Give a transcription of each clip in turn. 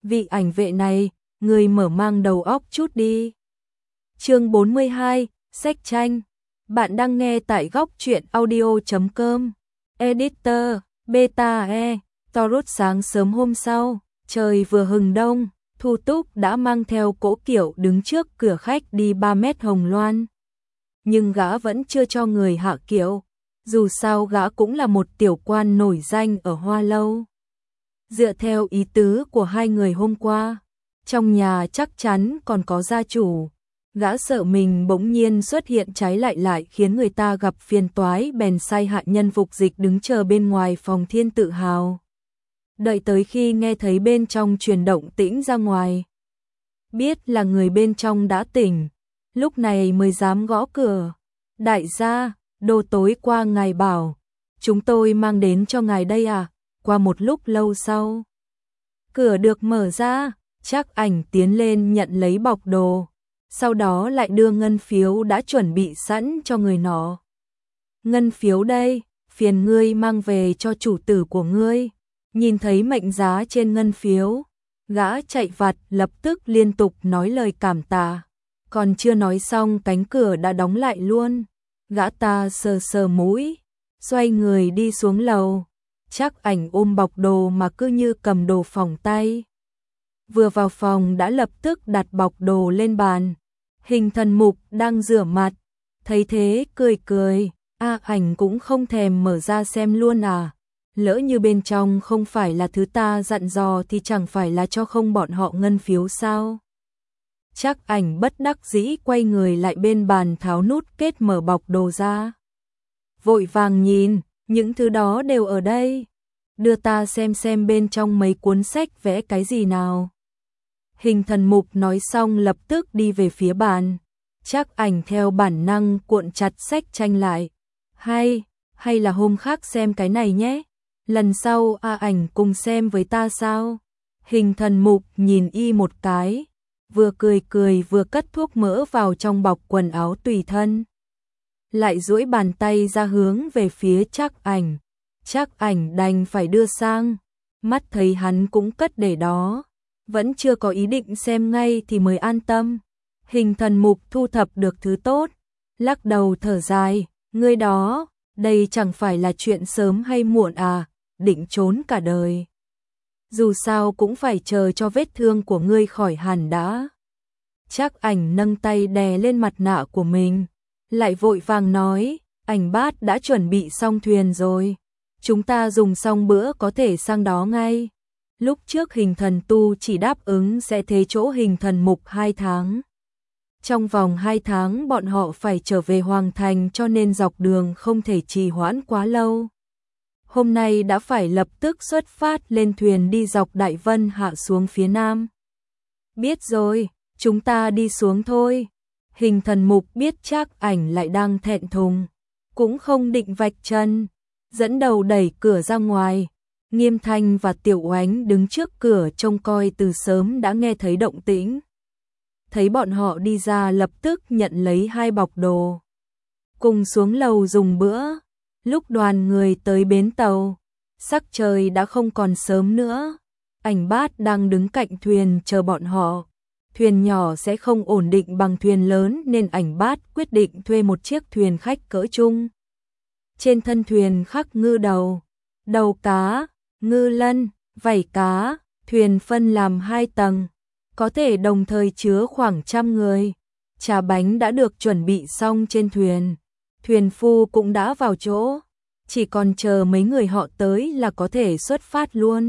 vị ảnh vệ này, người mở mang đầu óc chút đi. Chương 42, sách tranh. Bạn đang nghe tại góc truyện audio.com. Editor, Beta E, Torut. Sáng sớm hôm sau, trời vừa hừng đông, Thu Túc đã mang theo cỗ kiệu đứng trước cửa khách đi 3 mét hồng loan. Nhưng gã vẫn chưa cho người hạ kiệu, dù sao gã cũng là một tiểu quan nổi danh ở Hoa Lâu. Dựa theo ý tứ của hai người hôm qua, trong nhà chắc chắn còn có gia chủ. Gã sợ mình bỗng nhiên xuất hiện trái lại khiến người ta gặp phiền toái, bèn sai hạ nhân phục dịch đứng chờ bên ngoài phòng Thiên Tự Hào. Đợi tới khi nghe thấy bên trong truyền động tĩnh ra ngoài, biết là người bên trong đã tỉnh, lúc này mới dám gõ cửa. Đại gia, đồ tối qua ngài bảo, chúng tôi mang đến cho ngài đây à? Qua một lúc lâu sau, cửa được mở ra, Trác Ảnh tiến lên nhận lấy bọc đồ, sau đó lại đưa ngân phiếu đã chuẩn bị sẵn cho người nọ. Ngân phiếu đây, phiền ngươi mang về cho chủ tử của ngươi. Nhìn thấy mệnh giá trên ngân phiếu, gã chạy vặt lập tức liên tục nói lời cảm tạ. Còn chưa nói xong cánh cửa đã đóng lại luôn. Gã ta sờ sờ mũi, xoay người đi xuống lầu. Trác Ảnh ôm bọc đồ mà cứ như cầm đồ phòng tay. Vừa vào phòng đã lập tức đặt bọc đồ lên bàn. Hình Thần Mục đang rửa mặt, thấy thế cười cười. Ảnh cũng không thèm mở ra xem luôn à? Lỡ như bên trong không phải là thứ ta dặn dò thì chẳng phải là cho không bọn họ ngân phiếu sao? Trác Ảnh bất đắc dĩ quay người lại bên bàn tháo nút kết mở bọc đồ ra. Vội vàng nhìn, những thứ đó đều ở đây. Đưa ta xem bên trong mấy cuốn sách vẽ cái gì nào. Hình Thần Mục nói xong lập tức đi về phía bàn. Trác Ảnh theo bản năng cuộn chặt sách tranh lại. Hay là hôm khác xem cái này nhé. Lần sau Ảnh cùng xem với ta sao? Hình Thần Mục nhìn y một cái, vừa cười vừa cất thuốc mỡ vào trong bọc quần áo tùy thân. Lại duỗi bàn tay ra hướng về phía Trác Ảnh. Trác Ảnh đành phải đưa sang, mắt thấy hắn cũng cất để đó, vẫn chưa có ý định xem ngay thì mới an tâm. Hình Thần Mục thu thập được thứ tốt, lắc đầu thở dài, ngươi đó, đây chẳng phải là chuyện sớm hay muộn à, định trốn cả đời. Dù sao cũng phải chờ cho vết thương của ngươi khỏi hẳn đã. Trác Ảnh nâng tay đè lên mặt nạ của mình, lại vội vàng nói, Ảnh bát đã chuẩn bị xong thuyền rồi. Chúng ta dùng xong bữa có thể sang đó ngay. Lúc trước Hình Thần Tu chỉ đáp ứng sẽ thế chỗ Hình Thần Mục 2 tháng. Trong vòng 2 tháng bọn họ phải trở về Hoàng Thành cho nên dọc đường không thể trì hoãn quá lâu. Hôm nay đã phải lập tức xuất phát lên thuyền đi dọc Đại Vân hạ xuống phía nam. Biết rồi, chúng ta đi xuống thôi. Hình Thần Mục biết Trác Ảnh lại đang thẹn thùng, cũng không định vạch chân, dẫn đầu đẩy cửa ra ngoài. Nghiêm Thanh và Tiểu Oánh đứng trước cửa trông coi từ sớm đã nghe thấy động tĩnh. Thấy bọn họ đi ra lập tức nhận lấy 2 bọc đồ, cùng xuống lầu dùng bữa. Lúc đoàn người tới bến tàu, sắc trời đã không còn sớm nữa. Ảnh bát đang đứng cạnh thuyền chờ bọn họ. Thuyền nhỏ sẽ không ổn định bằng thuyền lớn nên Ảnh bát quyết định thuê một chiếc thuyền khách cỡ trung. Trên thân thuyền khắc ngư đầu cá, ngư lân, vảy cá. Thuyền phân làm 2 tầng, có thể đồng thời chứa khoảng 100 người. Trà bánh đã được chuẩn bị xong trên thuyền. Thuyền phu cũng đã vào chỗ, chỉ còn chờ mấy người họ tới là có thể xuất phát luôn.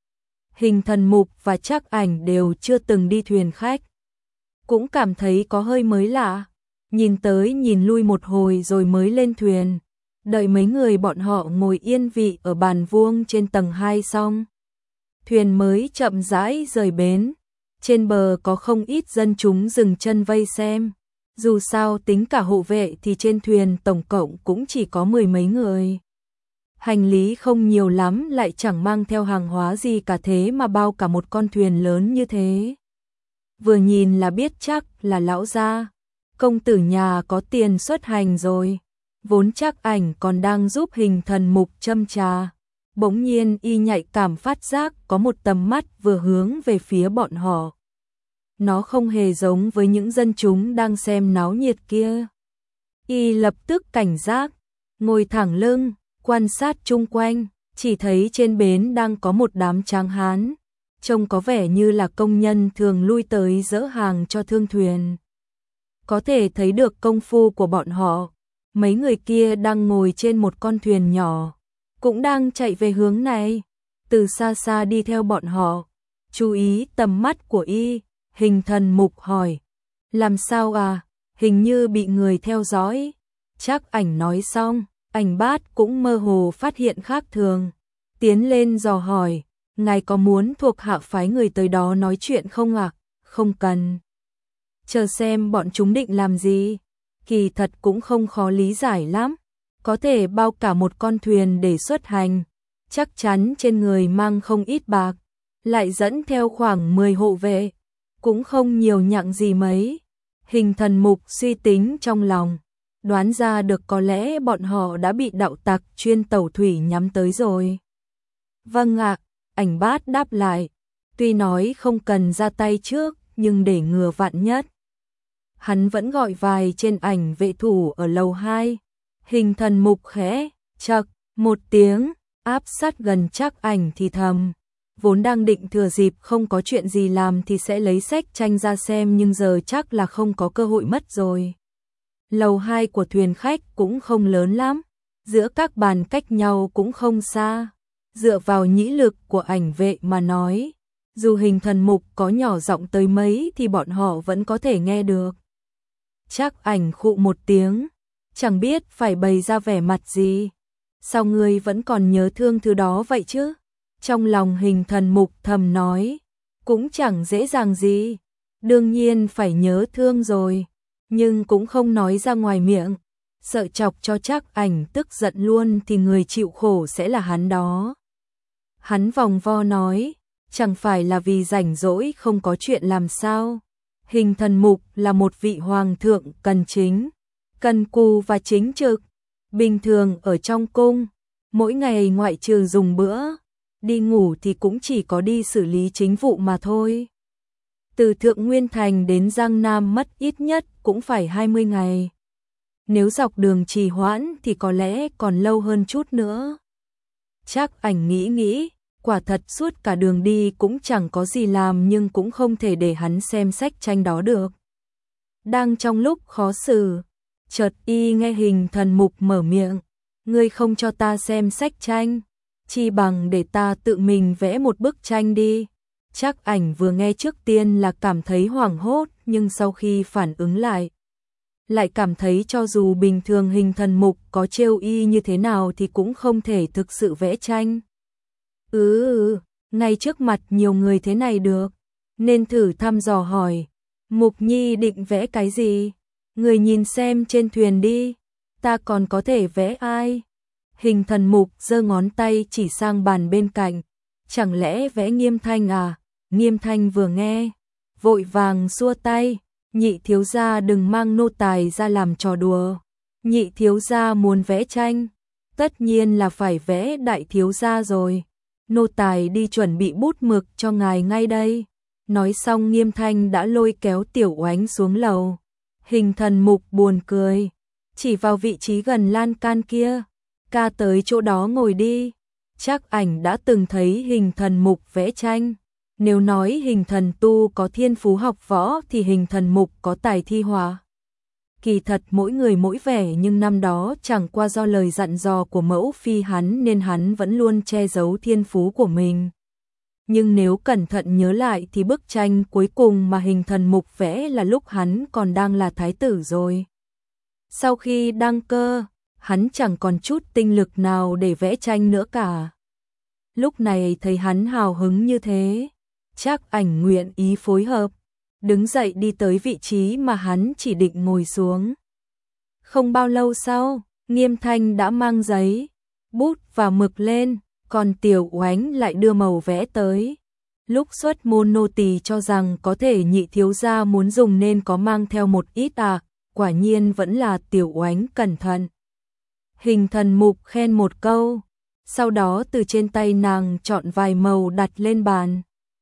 Hình Thần Mục và Trác Ảnh đều chưa từng đi thuyền khách, cũng cảm thấy có hơi mới lạ. Nhìn tới nhìn lui một hồi rồi mới lên thuyền. Đợi mấy người bọn họ ngồi yên vị ở bàn vuông trên tầng 2 xong, thuyền mới chậm rãi rời bến. Trên bờ có không ít dân chúng dừng chân vây xem. Dù sao tính cả hộ vệ thì trên thuyền tổng cộng cũng chỉ có 10 mấy người. Hành lý không nhiều lắm, lại chẳng mang theo hàng hóa gì cả, thế mà bao cả một con thuyền lớn như thế. Vừa nhìn là biết chắc là lão gia, công tử nhà có tiền xuất hành rồi. Vốn Trác Ảnh còn đang giúp Hình Thần Mục châm trà, Bỗng nhiên y nhạy cảm phát giác có một tầm mắt vừa hướng về phía bọn họ. Nó không hề giống với những dân chúng đang xem náo nhiệt kia. Y lập tức cảnh giác, ngồi thẳng lưng, quan sát chung quanh, chỉ thấy trên bến đang có một đám tráng hán, trông có vẻ như là công nhân thường lui tới dỡ hàng cho thương thuyền. Có thể thấy được công phu của bọn họ, mấy người kia đang ngồi trên một con thuyền nhỏ, cũng đang chạy về hướng này, từ xa xa đi theo bọn họ. Chú ý tầm mắt của y, Hình Thần Mục hỏi, làm sao à, hình như bị người theo dõi. Trác Ảnh nói xong, Ảnh Bát cũng mơ hồ phát hiện khác thường, tiến lên dò hỏi, ngài có muốn thuộc hạ phái người tới đó nói chuyện không ạ? Không cần. Chờ xem bọn chúng định làm gì. Kỳ thật cũng không khó lý giải lắm, có thể bao cả một con thuyền để xuất hành, chắc chắn trên người mang không ít bạc, lại dẫn theo khoảng 10 hộ vệ, cũng không nhiều nhặng gì mấy. Hình Thần Mục suy tính trong lòng, đoán ra được có lẽ bọn họ đã bị đạo tặc chuyên tẩu thủy nhắm tới rồi. Vâng ạ, Ảnh Bát đáp lại, tuy nói không cần ra tay trước, nhưng để ngừa vạn nhất. Hắn vẫn gọi vài trên ảnh vệ thủ ở lầu 2. Hình Thần Mục khẽ chậc một tiếng, áp sát gần Trác Ảnh thì thầm. Vốn đang định thừa dịp không có chuyện gì làm thì sẽ lấy sách tranh ra xem, nhưng giờ chắc là không có cơ hội mất rồi. Lầu 2 của thuyền khách cũng không lớn lắm, giữa các bàn cách nhau cũng không xa. Dựa vào nhĩ lực của ảnh vệ mà nói, dù Hình Thần Mục có nhỏ giọng tới mấy thì bọn họ vẫn có thể nghe được. Trác Ảnh khụ một tiếng, chẳng biết phải bày ra vẻ mặt gì. Sao ngươi vẫn còn nhớ thương thứ đó vậy chứ? Trong lòng Hình Thần Mục thầm nói, cũng chẳng dễ dàng gì. Đương nhiên phải nhớ thương rồi, nhưng cũng không nói ra ngoài miệng, sợ chọc cho Trác Ảnh tức giận luôn thì người chịu khổ sẽ là hắn đó. Hắn vòng vo nói, chẳng phải là vì rảnh rỗi không có chuyện làm sao? Hình Thần Mục là một vị hoàng thượng cần chính, cần cù và chính trực. Bình thường ở trong cung, mỗi ngày ngoại trừ dùng bữa, đi ngủ thì cũng chỉ có đi xử lý chính vụ mà thôi. Từ Thượng Nguyên Thành đến Giang Nam mất ít nhất cũng phải 20 ngày. Nếu dọc đường trì hoãn thì có lẽ còn lâu hơn chút nữa. Trác Ảnh nghĩ, quả thật suốt cả đường đi cũng chẳng có gì làm, nhưng cũng không thể để hắn xem sách tranh đó được. Đang trong lúc khó xử, chợt y nghe Hình Thần Mục mở miệng, ngươi không cho ta xem sách tranh, chi bằng để ta tự mình vẽ một bức tranh đi. Trác Ảnh vừa nghe trước tiên là cảm thấy hoảng hốt, nhưng sau khi phản ứng lại cảm thấy cho dù bình thường Hình Thần Mục có trêu y như thế nào thì cũng không thể thực sự vẽ tranh. Ngay trước mặt nhiều người thế này được, nên thử thăm dò hỏi, Mục Nhi định vẽ cái gì? Người nhìn xem trên thuyền đi, ta còn có thể vẽ ai? Hình Thần Mục giơ ngón tay chỉ sang bàn bên cạnh, chẳng lẽ vẽ Nghiêm Thanh à? Nghiêm Thanh vừa nghe, vội vàng xua tay, nhị thiếu gia đừng mang nô tài ra làm trò đùa. Nhị thiếu gia muốn vẽ tranh, tất nhiên là phải vẽ đại thiếu gia rồi. Nô tài đi chuẩn bị bút mực cho ngài ngay đây. Nói xong Nghiêm Thanh đã lôi kéo Tiểu Oánh xuống lầu. Hình Thần Mục buồn cười, chỉ vào vị trí gần lan can kia, ca tới chỗ đó ngồi đi. Trác Ảnh đã từng thấy Hình Thần Mục vẽ tranh. Nếu nói Hình Thần tu có thiên phú học võ thì Hình Thần Mục có tài thi họa. Kỳ thật mỗi người mỗi vẻ, nhưng năm đó chẳng qua do lời dặn dò của mẫu phi hắn nên hắn vẫn luôn che giấu thiên phú của mình. Nhưng nếu cẩn thận nhớ lại thì bức tranh cuối cùng mà Hình Thần Mục vẽ là lúc hắn còn đang là thái tử rồi. Sau khi đăng cơ, hắn chẳng còn chút tinh lực nào để vẽ tranh nữa cả. Lúc này thấy hắn hào hứng như thế, Trác Ảnh nguyện ý phối hợp, đứng dậy đi tới vị trí mà hắn chỉ định ngồi xuống. Không bao lâu sau, Nghiêm Thanh đã mang giấy, bút và mực lên, còn Tiểu Oánh lại đưa màu vẽ tới. Lúc xuất môn nô tỳ cho rằng có thể nhị thiếu gia muốn dùng nên có mang theo một ít quả nhiên vẫn là Tiểu Oánh cẩn thận. Hình Thần Mục khen một câu, sau đó từ trên tay nàng chọn vài màu đặt lên bàn.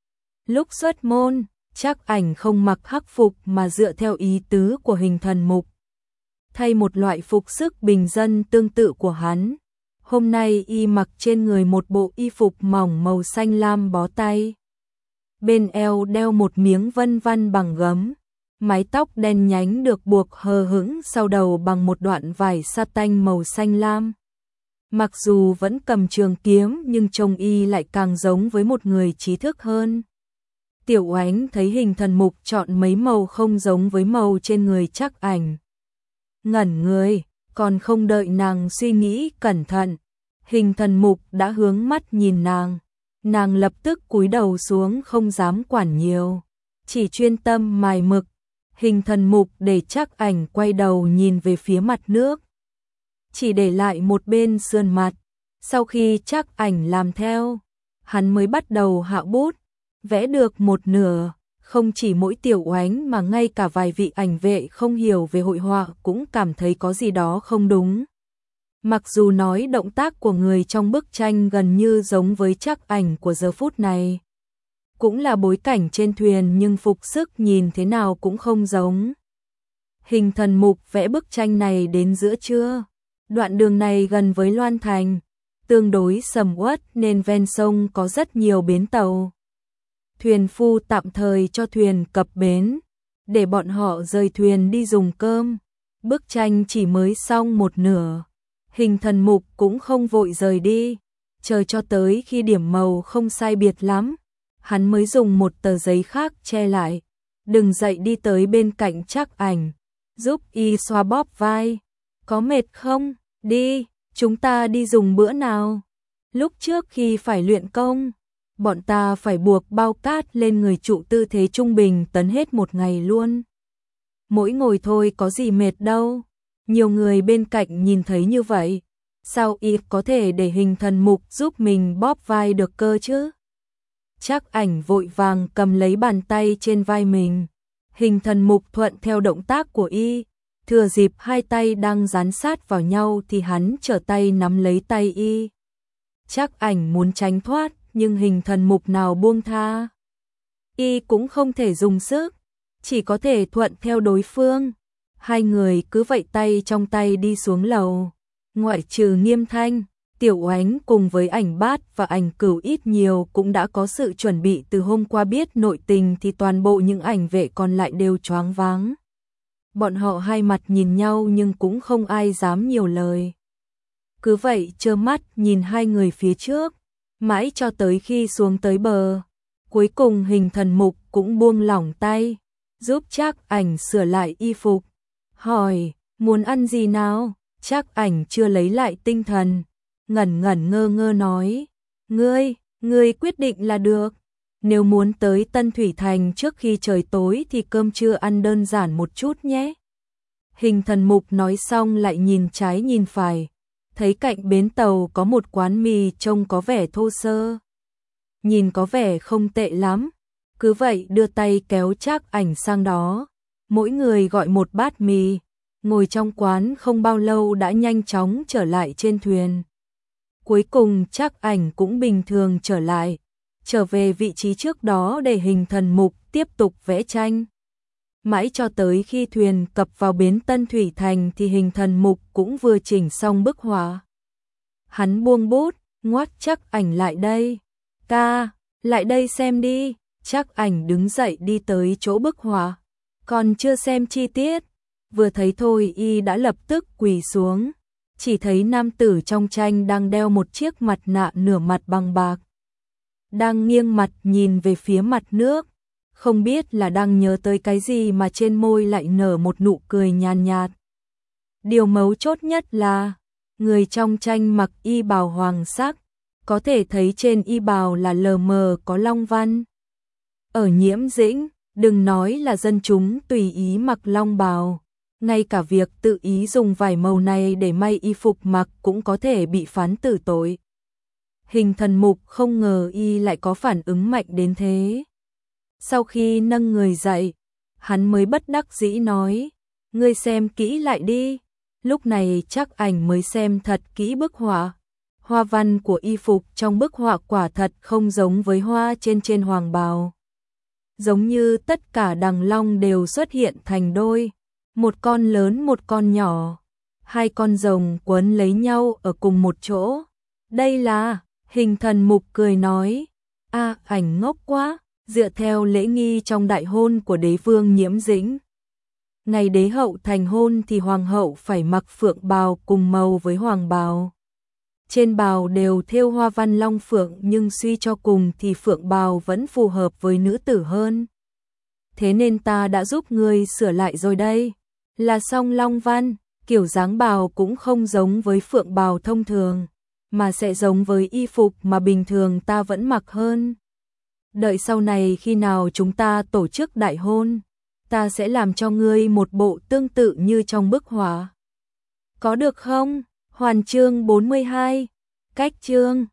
Lúc xuất môn, Trác Ảnh không mặc hắc phục mà dựa theo ý tứ của Hình Thần Mục, thay một loại phục sức bình dân tương tự của hắn. Hôm nay y mặc trên người một bộ y phục mỏng màu xanh lam bó tay. Bên eo đeo một miếng vân vân bằng gấm, mái tóc đen nhánh được buộc hờ hững sau đầu bằng một đoạn vải sa tanh màu xanh lam. Mặc dù vẫn cầm trường kiếm nhưng trông y lại càng giống với một người trí thức hơn. Tiểu Oánh thấy Hình Thần Mục chọn mấy màu không giống với màu trên người Trác Ảnh, ngẩn người, còn không đợi nàng suy nghĩ cẩn thận, Hình Thần Mục đã hướng mắt nhìn nàng. Nàng lập tức cúi đầu xuống không dám quản nhiều, chỉ chuyên tâm mài mực. Hình Thần Mục để Trác Ảnh quay đầu nhìn về phía mặt nước, chỉ để lại một bên sườn mặt. Sau khi Trác Ảnh làm theo, hắn mới bắt đầu hạ bút, vẽ được một nửa. Không chỉ mỗi Tiểu Oánh mà ngay cả vài vị ảnh vệ không hiểu về hội họa cũng cảm thấy có gì đó không đúng. Mặc dù nói động tác của người trong bức tranh gần như giống với Trác Ảnh của giờ phút này, cũng là bối cảnh trên thuyền, nhưng phục sức nhìn thế nào cũng không giống. Hình Thần Mục vẽ bức tranh này đến giữa trưa. Đoạn đường này gần với Loan Thành, tương đối sầm uất nên ven sông có rất nhiều bến tàu. Thuyền phu tạm thời cho thuyền cập bến, để bọn họ rời thuyền đi dùng cơm. Bức tranh chỉ mới xong một nửa, Hình Thần Mục cũng không vội rời đi, chờ cho tới khi điểm màu không sai biệt lắm, hắn mới dùng một tờ giấy khác che lại, đứng dậy đi tới bên cạnh Trác Ảnh, giúp y xoa bóp vai. Có mệt không? Đi, chúng ta đi dùng bữa nào? Lúc trước khi phải luyện công, bọn ta phải buộc bao cát lên người trụ tư thế trung bình tấn hết một ngày luôn. Mỗi ngồi thôi có gì mệt đâu. Nhiều người bên cạnh nhìn thấy như vậy, sao y có thể để Hình Thần Mục giúp mình bóp vai được cơ chứ? Trác Ảnh vội vàng cầm lấy bàn tay trên vai mình. Hình Thần Mục thuận theo động tác của y, thừa dịp hai tay đang dán sát vào nhau thì hắn trở tay nắm lấy tay y. Trác Ảnh muốn tránh thoát nhưng Hình Thần Mục nào buông tha. Y cũng không thể dùng sức, chỉ có thể thuận theo đối phương. Hai người cứ vậy tay trong tay đi xuống lầu. Ngoại trừ Nghiêm Thanh, Tiểu Oánh cùng với Ảnh Bát và Ảnh Cửu ít nhiều cũng đã có sự chuẩn bị từ hôm qua, biết nội tình thì toàn bộ những ảnh vệ còn lại đều choáng váng. Bọn họ hai mặt nhìn nhau nhưng cũng không ai dám nhiều lời. Cứ vậy trơ mắt nhìn hai người phía trước, mãi cho tới khi xuống tới bờ. Cuối cùng Hình Thần Mục cũng buông lỏng tay, giúp Trác Ảnh sửa lại y phục. Hỏi, muốn ăn gì nào? Trác Ảnh chưa lấy lại tinh thần, ngẩn ngơ ngơ nói, ngươi quyết định là được. Nếu muốn tới Tân Thủy Thành trước khi trời tối thì cơm trưa ăn đơn giản một chút nhé. Hình Thần Mục nói xong lại nhìn trái nhìn phải, thấy cạnh bến tàu có một quán mì trông có vẻ thô sơ, nhìn có vẻ không tệ lắm. Cứ vậy đưa tay kéo Trác Ảnh sang đó, mỗi người gọi một bát mì. Ngồi trong quán không bao lâu đã nhanh chóng trở lại trên thuyền. Cuối cùng Trác Ảnh cũng bình thường trở lại, trở về vị trí trước đó để Hình Thần Mục tiếp tục vẽ tranh. Mãi cho tới khi thuyền cập vào bến Tân Thủy Thành thì Hình Thần Mục cũng vừa chỉnh xong bức họa. Hắn buông bút, ngoắt Trác Ảnh lại đây. Ca, lại đây xem đi. Trác Ảnh đứng dậy đi tới chỗ bức họa, còn chưa xem chi tiết. Vừa thấy thôi y đã lập tức quỳ xuống, chỉ thấy nam tử trong tranh đang đeo một chiếc mặt nạ nửa mặt bằng bạc, đang nghiêng mặt nhìn về phía mặt nước, không biết là đang nhớ tới cái gì mà trên môi lại nở một nụ cười nhàn nhạt. Điều mấu chốt nhất là, người trong tranh mặc y bào hoàng sắc, có thể thấy trên y bào là lờ mờ có long văn. Ở Nhiễm Dĩnh, đừng nói là dân chúng tùy ý mặc long bào, ngay cả việc tự ý dùng vải màu này để may y phục mặc cũng có thể bị phán tử tội. Hình Thần Mục không ngờ y lại có phản ứng mạnh đến thế. Sau khi nâng người dậy, hắn mới bất đắc dĩ nói, ngươi xem kỹ lại đi. Lúc này Trác Ảnh mới xem thật kỹ bức họa, Hoa văn của y phục trong bức họa quả thật không giống với hoa trên hoàng bào. Giống như tất cả đằng long đều xuất hiện thành đôi, một con lớn một con nhỏ, hai con rồng quấn lấy nhau ở cùng một chỗ. Đây là, Hình Thần Mục cười nói, ảnh ngốc quá, dựa theo lễ nghi trong đại hôn của đế vương Nhiễm Dĩnh. Ngày đế hậu thành hôn thì hoàng hậu phải mặc phượng bào cùng màu với hoàng bào. Trên bào đều thêu hoa văn long phượng, nhưng suy cho cùng thì phượng bào vẫn phù hợp với nữ tử hơn. Thế nên ta đã giúp ngươi sửa lại rồi đây. Là song long văn, kiểu dáng bào cũng không giống với phượng bào thông thường, mà sẽ giống với y phục mà bình thường ta vẫn mặc hơn. Đợi sau này khi nào chúng ta tổ chức đại hôn, ta sẽ làm cho ngươi một bộ tương tự như trong bức họa. Có được không? Hoàn chương 42. Cách chương